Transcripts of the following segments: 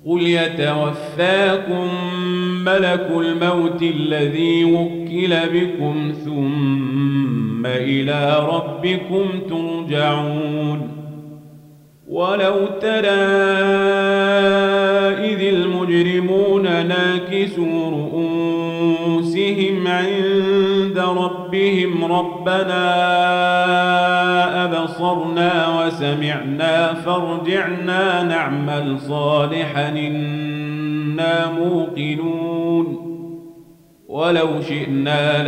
قل يتوفاكم ملك الموت الذي وكل بكم ثم إلى ربكم ترجعون ولو ترى إذ المجرمون ناكسوا رؤوسهم عند ربهم ربنا أبصرنا وسمعنا فارجعنا نعمل صالحا إنا موقنون ولو شئنا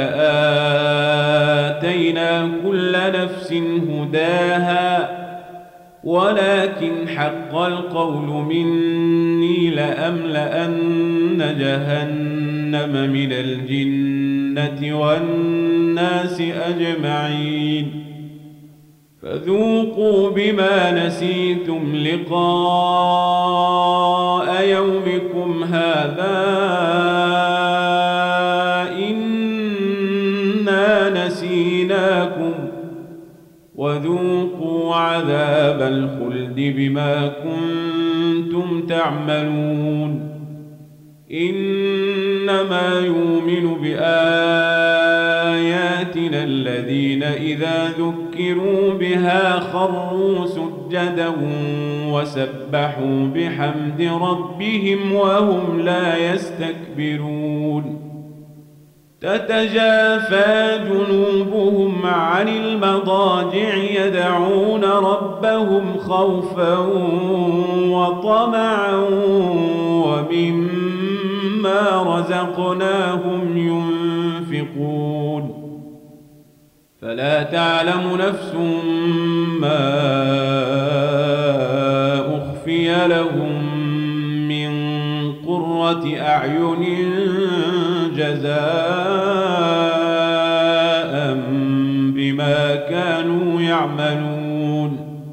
لآتينا كل نفس هداها ولكن حق القول مني لأملأن جهنم من الجنة والناس أجمعين فذوقوا بما نسيتم لقاء يومكم هذا إنا نسيناكم وذوقوا عذاب الخلد بما كنتم تعملون إنما يؤمن بآياتنا الذين إذا ذكروا بها خروا سجدا وسبحوا بحمد ربهم وهم لا يستكبرون تتجافى جنوبهم عن المضاجع يدعون ربهم خوفا وطمعا ومما رزقناهم ينفقون فلا تعلم نفس ما أخفي لهم من قرة أعين جزاء بما كانوا يعملون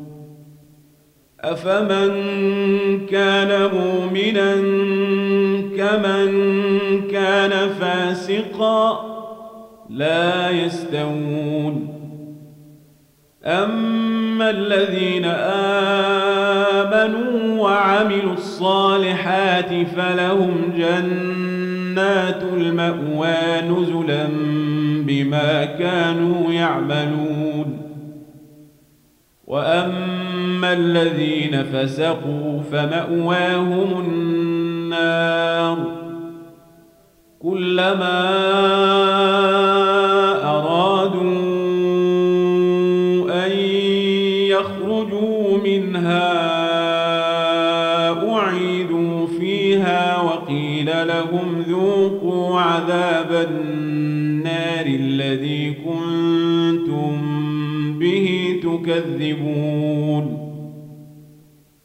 أفمن كان مؤمنا كمن كان فاسقا لا يستوون أما الذين آمنوا وعملوا الصالحات فلهم جنات المأوى نزلا بما كانوا يعملون وأما الذين فسقوا فمأواهم النار كلما أرادوا أن يخرجوا منها أعيدوا فيها وقيل لهم ذوقوا عذاب النار الذي كنتم به تكذبون